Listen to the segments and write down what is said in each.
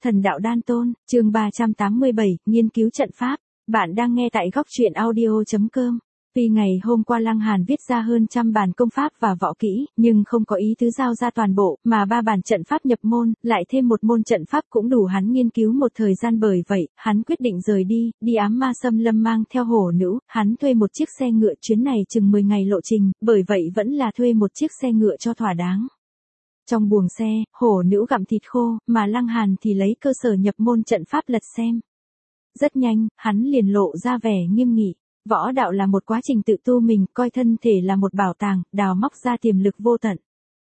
Thần đạo đan tôn, chương 387, nghiên cứu trận pháp. Bạn đang nghe tại góc truyện audio.com. Vì ngày hôm qua Lăng Hàn viết ra hơn trăm bản công pháp và võ kỹ, nhưng không có ý tứ giao ra toàn bộ, mà 3 bản trận pháp nhập môn, lại thêm một môn trận pháp cũng đủ hắn nghiên cứu một thời gian, bởi vậy, hắn quyết định rời đi ám ma xâm lâm mang theo hổ nữ, hắn thuê một chiếc xe ngựa, chuyến này chừng 10 ngày lộ trình, bởi vậy vẫn là thuê một chiếc xe ngựa cho thỏa đáng. Trong buồng xe, hổ nữ gặm thịt khô, mà Lăng Hàn thì lấy cơ sở nhập môn trận pháp lật xem. Rất nhanh, hắn liền lộ ra vẻ nghiêm nghị. Võ đạo là một quá trình tự tu mình, coi thân thể là một bảo tàng, đào móc ra tiềm lực vô tận.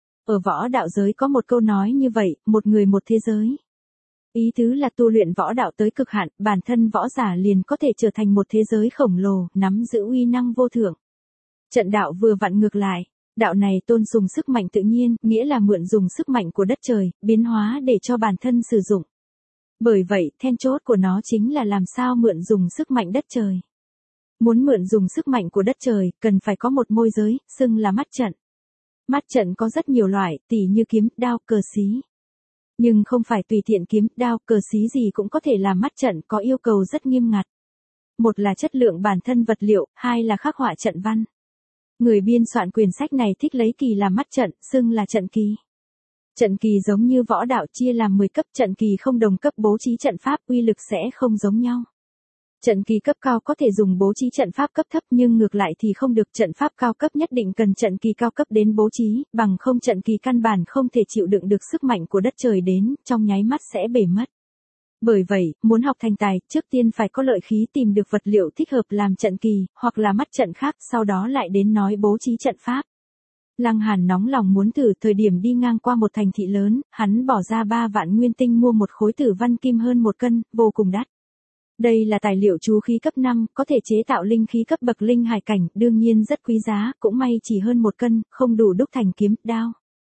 Ở võ đạo giới có một câu nói như vậy, một người một thế giới. Ý tứ là tu luyện võ đạo tới cực hạn, bản thân võ giả liền có thể trở thành một thế giới khổng lồ, nắm giữ uy năng vô thượng. Trận đạo vừa vặn ngược lại. Đạo này tôn sùng sức mạnh tự nhiên, nghĩa là mượn dùng sức mạnh của đất trời, biến hóa để cho bản thân sử dụng. Bởi vậy, then chốt của nó chính là làm sao mượn dùng sức mạnh đất trời. Muốn mượn dùng sức mạnh của đất trời, cần phải có một môi giới, xưng là mắt trận. Mắt trận có rất nhiều loại, tỉ như kiếm, đao, cờ xí. Nhưng không phải tùy tiện kiếm, đao, cờ xí gì cũng có thể làm mắt trận, có yêu cầu rất nghiêm ngặt. Một là chất lượng bản thân vật liệu, hai là khắc họa trận văn. Người biên soạn quyển sách này thích lấy kỳ làm mắt trận, xưng là trận kỳ. Trận kỳ giống như võ đạo chia làm 10 cấp, trận kỳ không đồng cấp bố trí trận pháp, uy lực sẽ không giống nhau. Trận kỳ cấp cao có thể dùng bố trí trận pháp cấp thấp, nhưng ngược lại thì không được, trận pháp cao cấp nhất định cần trận kỳ cao cấp đến bố trí, bằng không trận kỳ căn bản không thể chịu đựng được sức mạnh của đất trời đến, trong nháy mắt sẽ bể mất. Bởi vậy, muốn học thành tài, trước tiên phải có lợi khí, tìm được vật liệu thích hợp làm trận kỳ, hoặc là mắt trận khác, sau đó lại đến nói bố trí trận pháp. Lăng Hàn nóng lòng muốn thử, thời điểm đi ngang qua một thành thị lớn, hắn bỏ ra 3 vạn nguyên tinh mua một khối tử văn kim hơn 1 cân, vô cùng đắt. Đây là tài liệu chú khí cấp 5, có thể chế tạo linh khí cấp bậc linh hải cảnh, đương nhiên rất quý giá, cũng may chỉ hơn 1 cân, không đủ đúc thành kiếm, đao.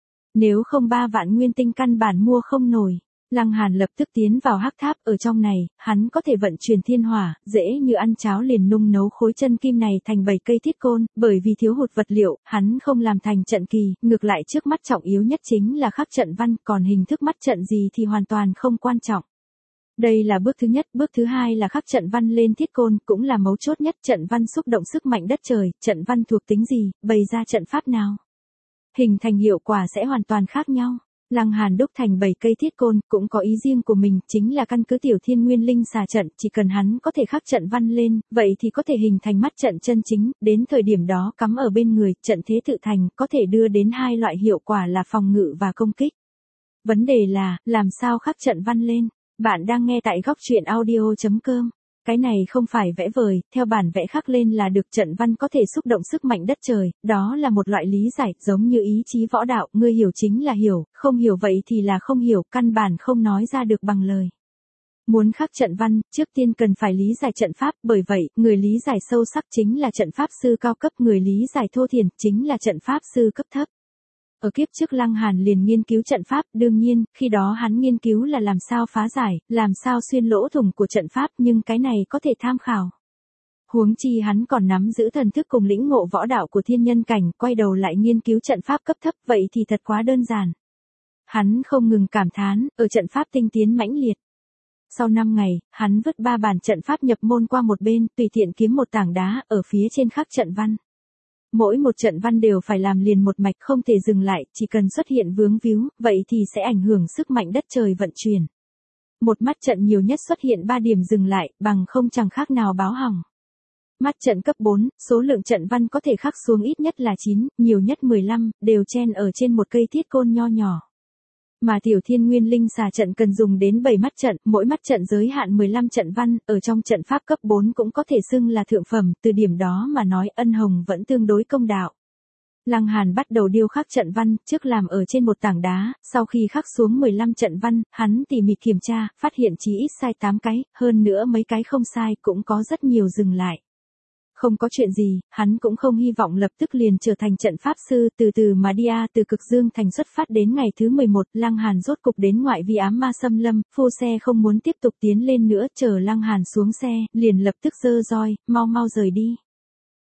Nếu không 3 vạn nguyên tinh căn bản mua không nổi. Lăng Hàn lập tức tiến vào hắc tháp, ở trong này, hắn có thể vận chuyển thiên hỏa, dễ như ăn cháo liền nung nấu khối chân kim này thành 7 cây thiết côn, bởi vì thiếu hụt vật liệu, hắn không làm thành trận kỳ, ngược lại trước mắt trọng yếu nhất chính là khắc trận văn, còn hình thức mắt trận gì thì hoàn toàn không quan trọng. Đây là bước thứ nhất, bước thứ hai là khắc trận văn lên thiết côn, cũng là mấu chốt nhất, trận văn xúc động sức mạnh đất trời, trận văn thuộc tính gì, bày ra trận pháp nào. Hình thành hiệu quả sẽ hoàn toàn khác nhau. Lăng Hàn đúc thành 7 cây thiết côn, cũng có ý riêng của mình, chính là căn cứ tiểu thiên nguyên linh xà trận, chỉ cần hắn có thể khắc trận văn lên, vậy thì có thể hình thành mắt trận chân chính, đến thời điểm đó cắm ở bên người, trận thế tự thành, có thể đưa đến 2 loại hiệu quả là phòng ngự và công kích. Vấn đề là, làm sao khắc trận văn lên? Bạn đang nghe tại góc truyện audio.com. Cái này không phải vẽ vời, theo bản vẽ khắc lên là được, trận văn có thể xúc động sức mạnh đất trời, đó là một loại lý giải, giống như ý chí võ đạo, ngươi hiểu chính là hiểu, không hiểu vậy thì là không hiểu, căn bản không nói ra được bằng lời. Muốn khắc trận văn, trước tiên cần phải lý giải trận pháp, bởi vậy, người lý giải sâu sắc chính là trận pháp sư cao cấp, người lý giải thô thiển chính là trận pháp sư cấp thấp. Ở kiếp trước Lăng Hàn liền nghiên cứu trận pháp, đương nhiên, khi đó hắn nghiên cứu là làm sao phá giải, làm sao xuyên lỗ thủng của trận pháp, nhưng cái này có thể tham khảo. Huống chi hắn còn nắm giữ thần thức cùng lĩnh ngộ võ đạo của thiên nhân cảnh, quay đầu lại nghiên cứu trận pháp cấp thấp, vậy thì thật quá đơn giản. Hắn không ngừng cảm thán, ở trận pháp tinh tiến mãnh liệt. Sau 5 ngày, hắn vứt 3 bản trận pháp nhập môn qua một bên, tùy tiện kiếm một tảng đá, ở phía trên khắc trận văn. Mỗi một trận văn đều phải làm liền một mạch, không thể dừng lại, chỉ cần xuất hiện vướng víu, vậy thì sẽ ảnh hưởng sức mạnh đất trời vận chuyển. Một mắt trận nhiều nhất xuất hiện 3 điểm dừng lại, bằng không chẳng khác nào báo hỏng. Mắt trận cấp 4, số lượng trận văn có thể khắc xuống ít nhất là 9, nhiều nhất 15, đều chen ở trên một cây thiết côn nho nhỏ. Mà tiểu thiên nguyên linh xà trận cần dùng đến 7 mắt trận, mỗi mắt trận giới hạn 15 trận văn, ở trong trận pháp cấp 4 cũng có thể xưng là thượng phẩm, từ điểm đó mà nói ân hồng vẫn tương đối công đạo. Lăng Hàn bắt đầu điêu khắc trận văn, trước làm ở trên một tảng đá, sau khi khắc xuống 15 trận văn, hắn tỉ mỉ kiểm tra, phát hiện chỉ ít sai 8 cái, hơn nữa mấy cái không sai, cũng có rất nhiều dừng lại. Không có chuyện gì, hắn cũng không hy vọng lập tức liền trở thành trận pháp sư, từ từ mà đi từ Cực Dương thành xuất phát đến ngày thứ 11, Lăng Hàn rốt cục đến ngoại vi ám ma xâm lâm, phu xe không muốn tiếp tục tiến lên nữa, chờ Lăng Hàn xuống xe, liền lập tức giơ roi, mau mau rời đi.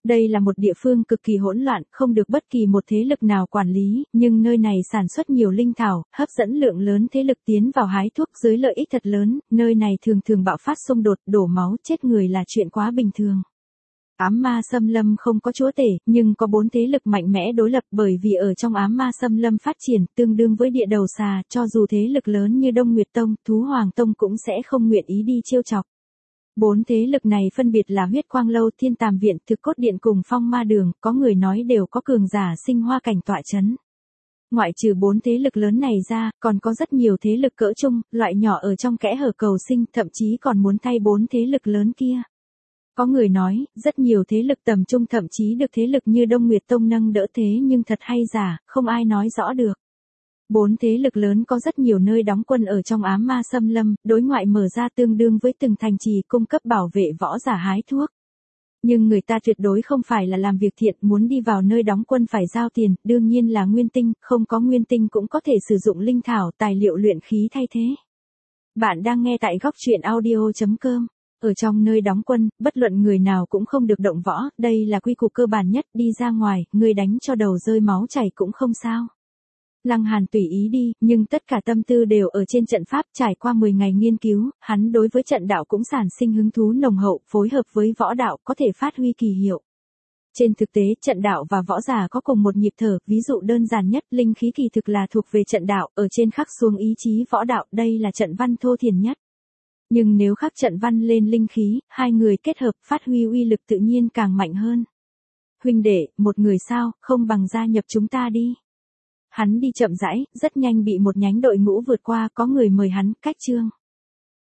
Đây là một địa phương cực kỳ hỗn loạn, không được bất kỳ một thế lực nào quản lý, nhưng nơi này sản xuất nhiều linh thảo, hấp dẫn lượng lớn thế lực tiến vào hái thuốc dưới lợi ích thật lớn, nơi này thường thường bạo phát xung đột, đổ máu, chết người là chuyện quá bình thường. Ám ma xâm lâm không có chúa tể, nhưng có 4 thế lực mạnh mẽ đối lập, bởi vì ở trong ám ma xâm lâm phát triển, tương đương với địa đầu xà, cho dù thế lực lớn như Đông Nguyệt Tông, Thú Hoàng Tông cũng sẽ không nguyện ý đi trêu chọc. 4 thế lực này phân biệt là Huyết Quang Lâu, Thiên Tàm Viện, Thực Cốt Điện cùng Phong Ma Đường, có người nói đều có cường giả sinh hoa cảnh tọa chấn. Ngoại trừ 4 thế lực lớn này ra, còn có rất nhiều thế lực cỡ trung, loại nhỏ ở trong kẽ hở cầu sinh, thậm chí còn muốn thay 4 thế lực lớn kia. Có người nói, rất nhiều thế lực tầm trung thậm chí được thế lực như Đông Nguyệt Tông nâng đỡ thế nhưng thật hay giả, không ai nói rõ được. 4 thế lực lớn có rất nhiều nơi đóng quân ở trong ám ma xâm lâm, đối ngoại mở ra tương đương với từng thành trì cung cấp bảo vệ võ giả hái thuốc. Nhưng người ta tuyệt đối không phải là làm việc thiện, muốn đi vào nơi đóng quân phải giao tiền, đương nhiên là nguyên tinh, không có nguyên tinh cũng có thể sử dụng linh thảo, tài liệu luyện khí thay thế. Bạn đang nghe tại góc truyện audio.com. Ở trong nơi đóng quân, bất luận người nào cũng không được động võ, đây là quy củ cơ bản nhất, đi ra ngoài, người đánh cho đầu rơi máu chảy cũng không sao. Lăng Hàn tùy ý đi, nhưng tất cả tâm tư đều ở trên trận pháp, trải qua 10 ngày nghiên cứu, hắn đối với trận đạo cũng sản sinh hứng thú nồng hậu, phối hợp với võ đạo có thể phát huy kỳ hiệu. Trên thực tế, trận đạo và võ giả có cùng một nhịp thở, ví dụ đơn giản nhất, linh khí kỳ thực là thuộc về trận đạo, ở trên khắc xuống ý chí võ đạo, đây là trận văn thô thiển nhất. Nhưng nếu khắc trận văn lên linh khí, hai người kết hợp phát huy uy lực tự nhiên càng mạnh hơn. Huynh đệ, một người sao, không bằng gia nhập chúng ta đi. Hắn đi chậm rãi, rất nhanh bị một nhánh đội ngũ vượt qua, có người mời hắn, cách chương.